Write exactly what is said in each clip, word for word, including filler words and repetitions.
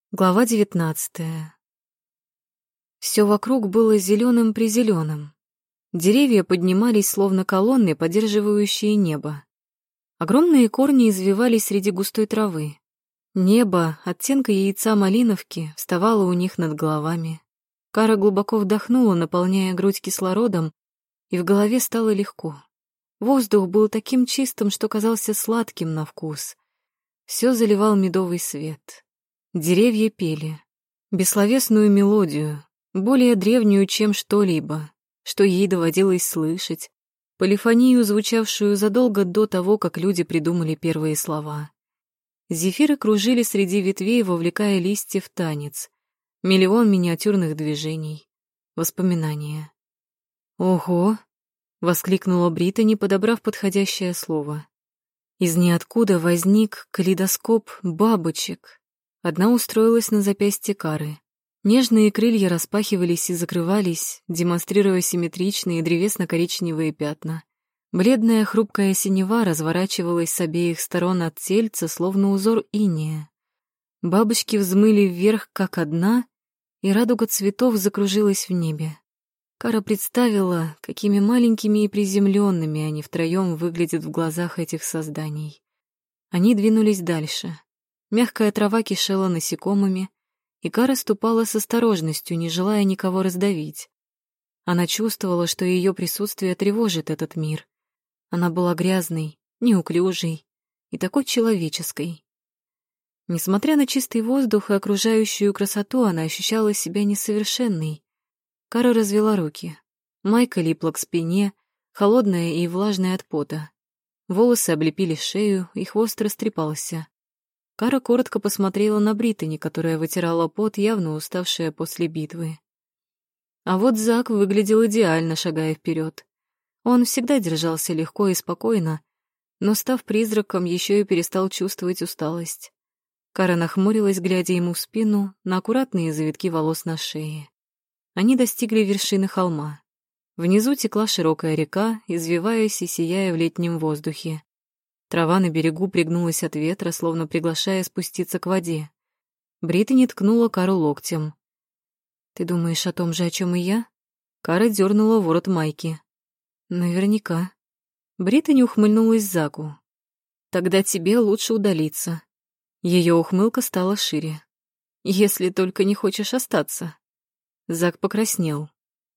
Глава девятнадцатая. Все вокруг было зеленым-призеленым. Деревья поднимались, словно колонны, поддерживающие небо. Огромные корни извивались среди густой травы. Небо, оттенка яйца малиновки, вставало у них над головами. Кара глубоко вдохнула, наполняя грудь кислородом, и в голове стало легко. Воздух был таким чистым, что казался сладким на вкус. Все заливал медовый свет. Деревья пели. Бессловесную мелодию, более древнюю, чем что-либо, что ей доводилось слышать, полифонию, звучавшую задолго до того, как люди придумали первые слова. Зефиры кружили среди ветвей, вовлекая листья в танец. Миллион миниатюрных движений. Воспоминания. «Ого!» — воскликнула Британи, подобрав подходящее слово. Из ниоткуда возник калейдоскоп бабочек. Одна устроилась на запястье Кары. Нежные крылья распахивались и закрывались, демонстрируя симметричные древесно-коричневые пятна. Бледная хрупкая синева разворачивалась с обеих сторон от тельца, словно узор инея. Бабочки взмыли вверх, как одна, и радуга цветов закружилась в небе. Кара представила, какими маленькими и приземленными они втроем выглядят в глазах этих созданий. Они двинулись дальше. Мягкая трава кишела насекомыми, и Кара ступала с осторожностью, не желая никого раздавить. Она чувствовала, что ее присутствие тревожит этот мир. Она была грязной, неуклюжей и такой человеческой. Несмотря на чистый воздух и окружающую красоту, она ощущала себя несовершенной. Кара развела руки. Майка липла к спине, холодная и влажная от пота. Волосы облепили шею, и хвост растрепался. Кара коротко посмотрела на Британи, которая вытирала пот, явно уставшая после битвы. А вот Зак выглядел идеально, шагая вперед. Он всегда держался легко и спокойно, но, став призраком, еще и перестал чувствовать усталость. Кара нахмурилась, глядя ему в спину, на аккуратные завитки волос на шее. Они достигли вершины холма. Внизу текла широкая река, извиваясь и сияя в летнем воздухе. Трава на берегу пригнулась от ветра, словно приглашая спуститься к воде. Британи ткнула Кару локтем. «Ты думаешь о том же, о чем и я?» Кара дернула ворот майки. «Наверняка». Британи ухмыльнулась Заку. «Тогда тебе лучше удалиться». Ее ухмылка стала шире. «Если только не хочешь остаться». Зак покраснел.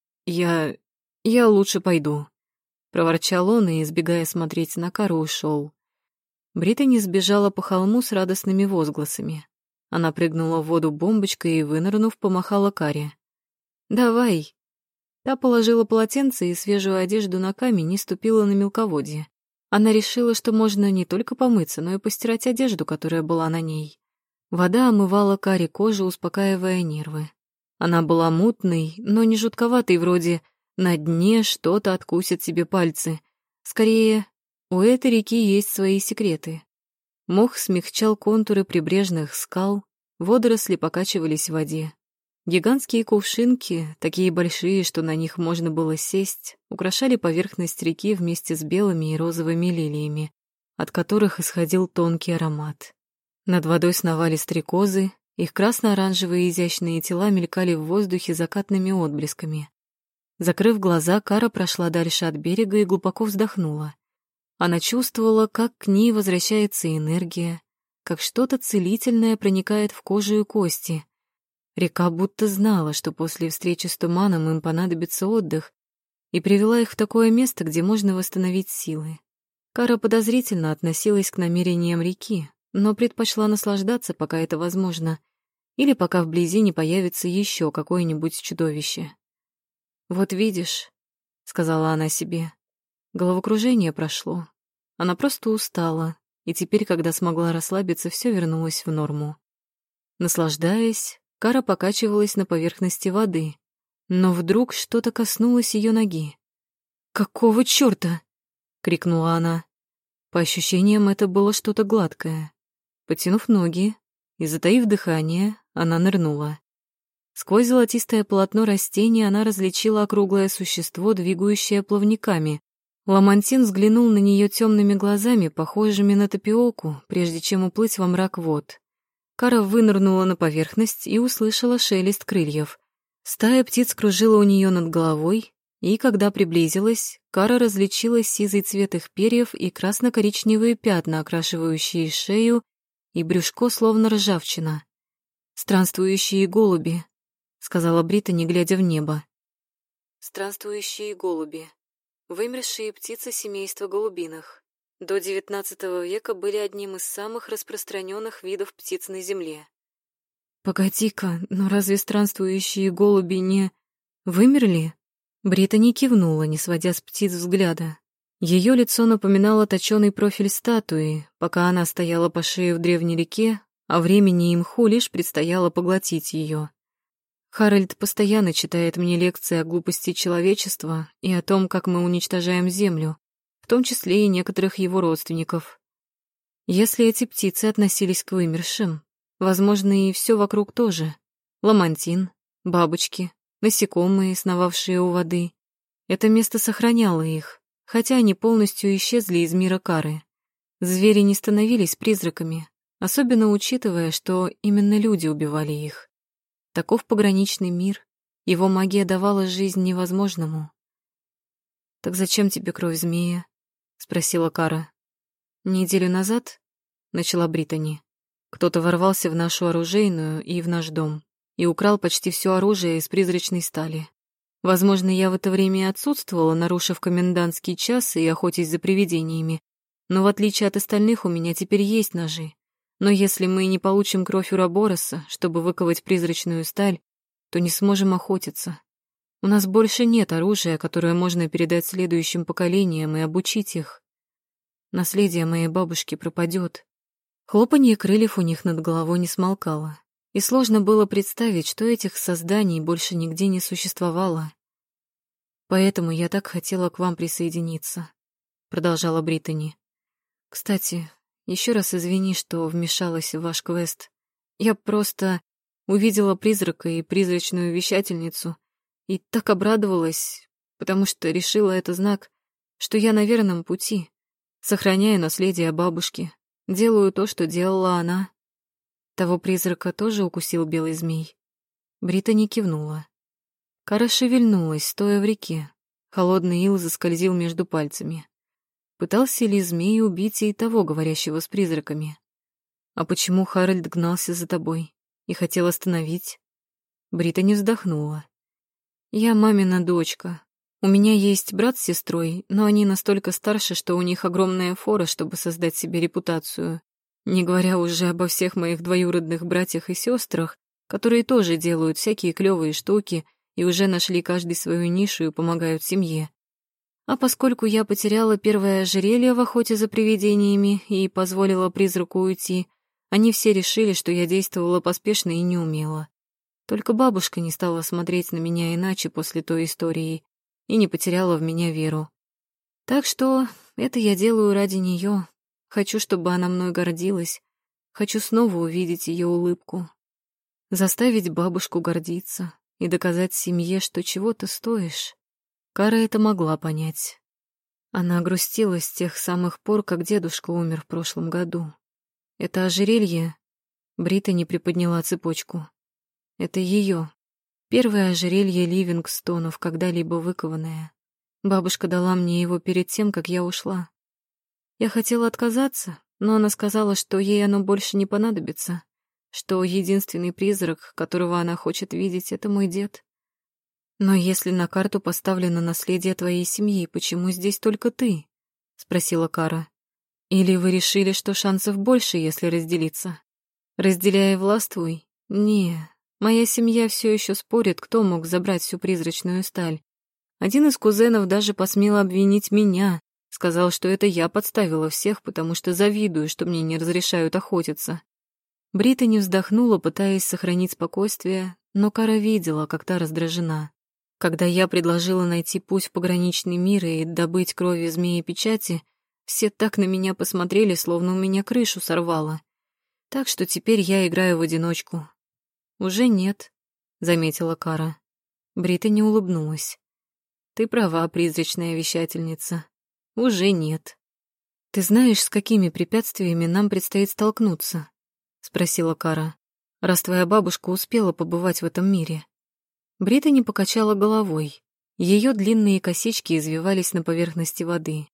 «Я... я лучше пойду», — проворчал он и, избегая смотреть на Кару, ушел. Британи сбежала по холму с радостными возгласами. Она прыгнула в воду бомбочкой и, вынырнув, помахала Каре. «Давай». Та положила полотенце и свежую одежду на камень и ступила на мелководье. Она решила, что можно не только помыться, но и постирать одежду, которая была на ней. Вода омывала Каре кожу, успокаивая нервы. Она была мутной, но не жутковатой, вроде «на дне что-то откусит себе пальцы». Скорее, у этой реки есть свои секреты. Мох смягчал контуры прибрежных скал, водоросли покачивались в воде. Гигантские кувшинки, такие большие, что на них можно было сесть, украшали поверхность реки вместе с белыми и розовыми лилиями, от которых исходил тонкий аромат. Над водой сновали стрекозы, их красно-оранжевые изящные тела мелькали в воздухе закатными отблесками. Закрыв глаза, Кара прошла дальше от берега и глубоко вздохнула. Она чувствовала, как к ней возвращается энергия, как что-то целительное проникает в кожу и кости. Река будто знала, что после встречи с туманом им понадобится отдых, и привела их в такое место, где можно восстановить силы. Кара подозрительно относилась к намерениям реки, но предпочла наслаждаться, пока это возможно, или пока вблизи не появится еще какое-нибудь чудовище. «Вот видишь», — сказала она себе, — головокружение прошло. Она просто устала, и теперь, когда смогла расслабиться, все вернулось в норму. Наслаждаясь, Кара покачивалась на поверхности воды, но вдруг что-то коснулось ее ноги. «Какого чёрта?» — крикнула она. По ощущениям, это было что-то гладкое. Потянув ноги и затаив дыхание, она нырнула. Сквозь золотистое полотно растения она различила округлое существо, двигающее плавниками. Ламантин взглянул на нее темными глазами, похожими на тапиоку, прежде чем уплыть во мрак вод. Кара вынырнула на поверхность и услышала шелест крыльев. Стая птиц кружила у нее над головой, и когда приблизилась, Кара различила сизый цвет их перьев и красно-коричневые пятна, окрашивающие шею и брюшко, словно ржавчина. «Странствующие голуби», — сказала Британи, глядя в небо. «Странствующие голуби. Вымершие птицы семейства голубиных. До девятнадцатого века были одним из самых распространенных видов птиц на Земле». «Погоди-ка, но разве странствующие голуби не... вымерли?» Британи кивнула, не сводя с птиц взгляда. Ее лицо напоминало точёный профиль статуи, пока она стояла по шее в древней реке, а времени и мху лишь предстояло поглотить ее. Харальд постоянно читает мне лекции о глупости человечества и о том, как мы уничтожаем Землю, в том числе и некоторых его родственников. Если эти птицы относились к вымершим, возможно, и все вокруг тоже. Ламантин, бабочки, насекомые, сновавшие у воды. Это место сохраняло их, хотя они полностью исчезли из мира Кары. Звери не становились призраками, особенно учитывая, что именно люди убивали их. Таков пограничный мир, его магия давала жизнь невозможному. «Так зачем тебе кровь змея?» — спросила Кара. «Неделю назад», — начала Британи, — «кто-то ворвался в нашу оружейную и в наш дом и украл почти все оружие из призрачной стали. Возможно, я в это время и отсутствовала, нарушив комендантский час и охотясь за привидениями, но в отличие от остальных у меня теперь есть ножи. Но если мы не получим кровь Урабороса, чтобы выковать призрачную сталь, то не сможем охотиться. У нас больше нет оружия, которое можно передать следующим поколениям и обучить их. Наследие моей бабушки пропадет». Хлопанье крыльев у них над головой не смолкало, и сложно было представить, что этих созданий больше нигде не существовало. «Поэтому я так хотела к вам присоединиться», — продолжала Британи. «Кстати, еще раз извини, что вмешалась в ваш квест. Я просто увидела призрака и призрачную вещательницу и так обрадовалась, потому что решила это знак, что я на верном пути, сохраняю наследие бабушки, делаю то, что делала она». «Того призрака тоже укусил белый змей?» Британи кивнула. Кара шевельнулась, стоя в реке. Холодный ил заскользил между пальцами. Пытался ли змей убить и того, говорящего с призраками? «А почему Харальд гнался за тобой и хотел остановить?» Британи вздохнула. «Я мамина дочка. У меня есть брат с сестрой, но они настолько старше, что у них огромная фора, чтобы создать себе репутацию. Не говоря уже обо всех моих двоюродных братьях и сестрах, которые тоже делают всякие клевые штуки и уже нашли каждый свою нишу и помогают семье. А поскольку я потеряла первое ожерелье в охоте за привидениями и позволила призраку уйти, они все решили, что я действовала поспешно и неумело. Только бабушка не стала смотреть на меня иначе после той истории и не потеряла в меня веру. Так что это я делаю ради нее. Хочу, чтобы она мной гордилась. Хочу снова увидеть ее улыбку. Заставить бабушку гордиться и доказать семье, что чего ты стоишь. Кара это могла понять. Она грустила с тех самых пор, как дедушка умер в прошлом году. Это ожерелье... Британи приподняла цепочку. Это ее. Первое ожерелье Ливингстонов, когда-либо выкованное. Бабушка дала мне его перед тем, как я ушла. Я хотела отказаться, но она сказала, что ей оно больше не понадобится, что единственный призрак, которого она хочет видеть, — это мой дед. «Но если на карту поставлено наследие твоей семьи, почему здесь только ты?» — спросила Кара. «Или вы решили, что шансов больше, если разделиться? Разделяя властвуй? Не, моя семья все еще спорит, кто мог забрать всю призрачную сталь. Один из кузенов даже посмел обвинить меня, сказал, что это я подставила всех, потому что завидую, что мне не разрешают охотиться». Британи вздохнула, пытаясь сохранить спокойствие, но Кара видела, как та раздражена. Когда я предложила найти путь в пограничный мир и добыть крови змеи-печати, все так на меня посмотрели, словно у меня крышу сорвало. Так что теперь я играю в одиночку. «Уже нет», — заметила Кара. Британи улыбнулась. «Ты права, призрачная вещательница. Уже нет. Ты знаешь, с какими препятствиями нам предстоит столкнуться?» спросила Кара. «Раз твоя бабушка успела побывать в этом мире». Британи покачала головой. Ее длинные косички извивались на поверхности воды.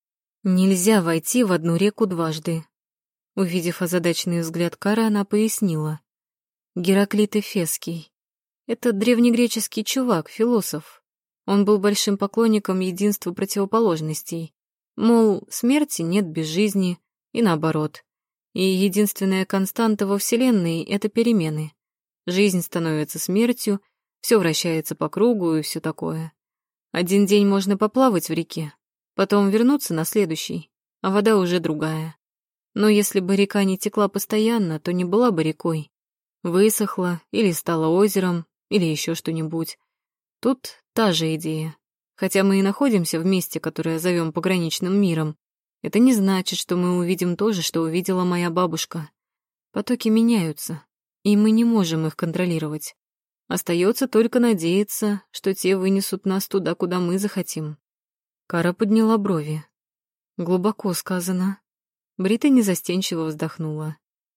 «Нельзя войти в одну реку дважды». Увидев озадаченный взгляд Кары, она пояснила. «Гераклит Эфесский. Это древнегреческий чувак, философ. Он был большим поклонником единства противоположностей. Мол, смерти нет без жизни, и наоборот. И единственная константа во Вселенной — это перемены. Жизнь становится смертью, все вращается по кругу и все такое. Один день можно поплавать в реке, потом вернуться на следующий, а вода уже другая. Но если бы река не текла постоянно, то не была бы рекой. Высохла или стала озером, или еще что-нибудь. Тут та же идея. Хотя мы и находимся в месте, которое зовем пограничным миром, это не значит, что мы увидим то же, что увидела моя бабушка. Потоки меняются, и мы не можем их контролировать. Остается только надеяться, что те вынесут нас туда, куда мы захотим. Кара подняла брови. Глубоко сказано. Британи застенчиво вздохнула.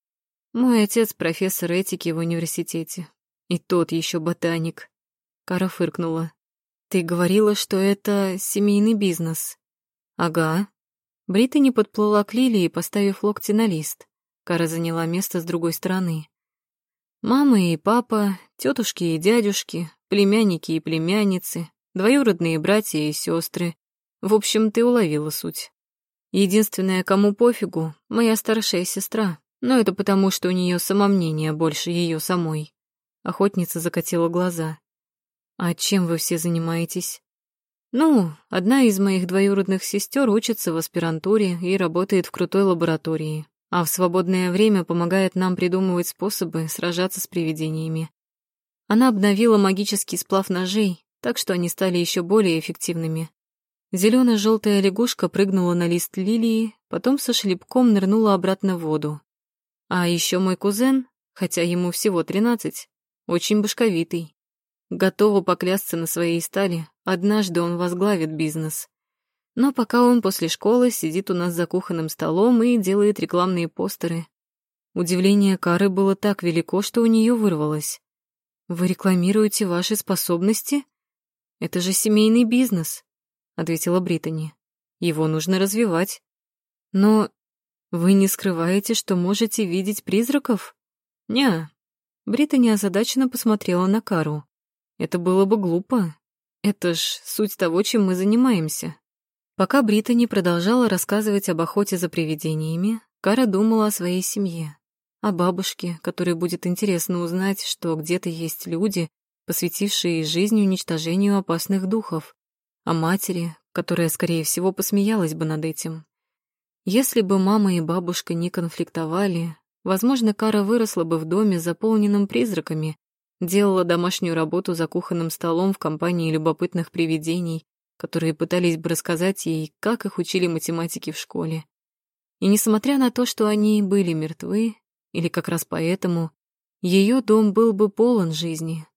Мой отец профессор этики в университете. И тот еще ботаник. Кара фыркнула. Ты говорила, что это семейный бизнес. Ага. Британи подплыла к Лилии, поставив локти на лист. Кара заняла место с другой стороны. Мама и папа, тетушки и дядюшки, племянники и племянницы, двоюродные братья и сестры. В общем, ты уловила суть. Единственное, кому пофигу, моя старшая сестра, но это потому, что у нее самомнение больше ее самой. Охотница закатила глаза. А чем вы все занимаетесь? Ну, одна из моих двоюродных сестер учится в аспирантуре и работает в крутой лаборатории, а в свободное время помогает нам придумывать способы сражаться с привидениями. Она обновила магический сплав ножей, так что они стали еще более эффективными. Зелено-желтая лягушка прыгнула на лист лилии, потом со шлепком нырнула обратно в воду. А еще мой кузен, хотя ему всего тринадцать, очень башковитый. Готова поклясться на своей стали, однажды он возглавит бизнес. Но пока он после школы сидит у нас за кухонным столом и делает рекламные постеры. Удивление Кары было так велико, что у нее вырвалось. «Вы рекламируете ваши способности? Это же семейный бизнес», — ответила Британи. «Его нужно развивать. Но вы не скрываете, что можете видеть призраков?» «Ня». Британи озадаченно посмотрела на Кару. «Это было бы глупо. Это ж суть того, чем мы занимаемся». Пока Британи продолжала рассказывать об охоте за привидениями, Кара думала о своей семье, о бабушке, которой будет интересно узнать, что где-то есть люди, посвятившие жизнь уничтожению опасных духов, о матери, которая, скорее всего, посмеялась бы над этим. Если бы мама и бабушка не конфликтовали, возможно, Кара выросла бы в доме, заполненном призраками, делала домашнюю работу за кухонным столом в компании любопытных привидений, которые пытались бы рассказать ей, как их учили математике в школе. И несмотря на то, что они были мертвы, или как раз поэтому, ее дом был бы полон жизни.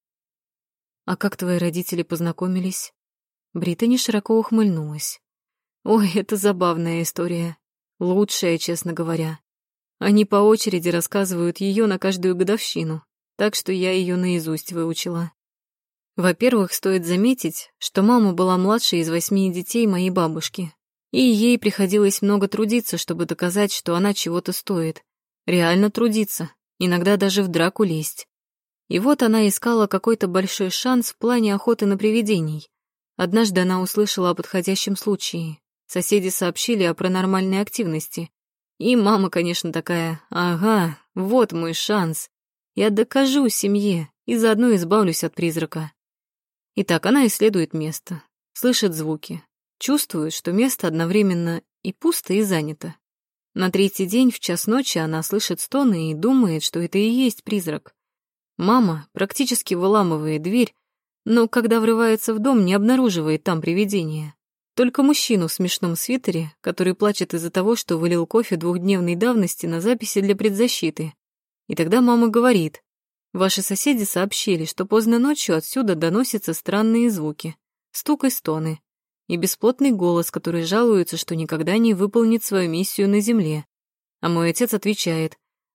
«А как твои родители познакомились?» Британи широко ухмыльнулась. «Ой, это забавная история. Лучшая, честно говоря. Они по очереди рассказывают ее на каждую годовщину, так что я ее наизусть выучила. Во-первых, стоит заметить, что мама была младшей из восьми детей моей бабушки, и ей приходилось много трудиться, чтобы доказать, что она чего-то стоит. Реально трудиться, иногда даже в драку лезть. И вот она искала какой-то большой шанс в плане охоты на привидений. Однажды она услышала о подходящем случае. Соседи сообщили о паранормальной активности. И мама, конечно, такая: «Ага, вот мой шанс. Я докажу семье и заодно избавлюсь от призрака». Итак, она исследует место, слышит звуки, чувствует, что место одновременно и пусто, и занято. На третий день в час ночи она слышит стоны и думает, что это и есть призрак. Мама практически выламывает дверь, но когда врывается в дом, не обнаруживает там привидения. Только мужчину в смешном свитере, который плачет из-за того, что вылил кофе двухдневной давности на записи для предзащиты. И тогда мама говорит: «Ваши соседи сообщили, что поздно ночью отсюда доносятся странные звуки, стук и стоны, и бесплотный голос, который жалуется, что никогда не выполнит свою миссию на земле». А мой отец отвечает: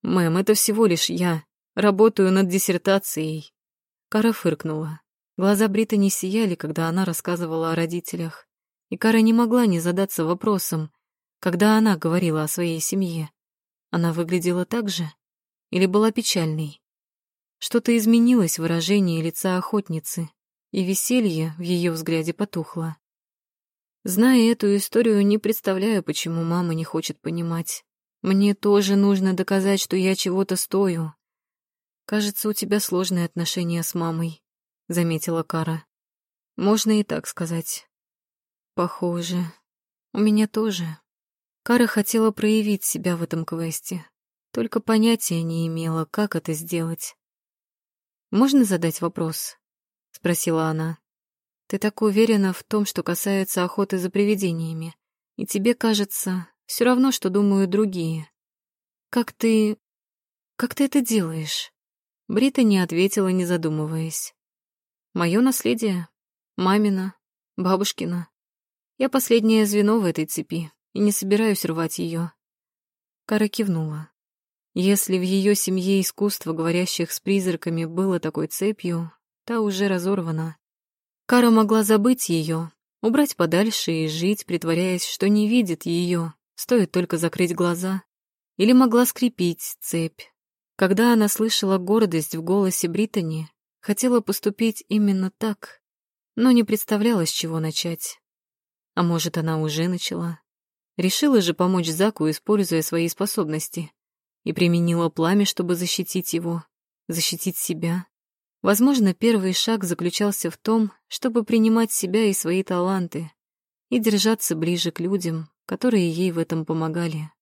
«Мэм, это всего лишь я. Работаю над диссертацией». Кара фыркнула. Глаза Британи сияли, когда она рассказывала о родителях. И Кара не могла не задаться вопросом, когда она говорила о своей семье. Она выглядела так же? Или была печальной? Что-то изменилось в выражении лица охотницы, и веселье в ее взгляде потухло. Зная эту историю, не представляю, почему мама не хочет понимать. Мне тоже нужно доказать, что я чего-то стою. Кажется, у тебя сложные отношения с мамой, заметила Кара. Можно и так сказать. Похоже. У меня тоже. Кара хотела проявить себя в этом квесте, только понятия не имела, как это сделать. «Можно задать вопрос?» — спросила она. «Ты так уверена в том, что касается охоты за привидениями, и тебе кажется все равно, что думают другие. Как ты... как ты это делаешь?» Брита не ответила, не задумываясь. «Мое наследие, мамина, бабушкина. Я последнее звено в этой цепи и не собираюсь рвать ее». Кара кивнула. Если в ее семье искусство говорящих с призраками было такой цепью, та уже разорвана. Кара могла забыть ее, убрать подальше и жить, притворяясь, что не видит ее, стоит только закрыть глаза. Или могла скрепить цепь. Когда она слышала гордость в голосе Британи, хотела поступить именно так, но не представляла, с чего начать. А может, она уже начала. Решила же помочь Заку, используя свои способности. И применила пламя, чтобы защитить его, защитить себя. Возможно, первый шаг заключался в том, чтобы принимать себя и свои таланты и держаться ближе к людям, которые ей в этом помогали.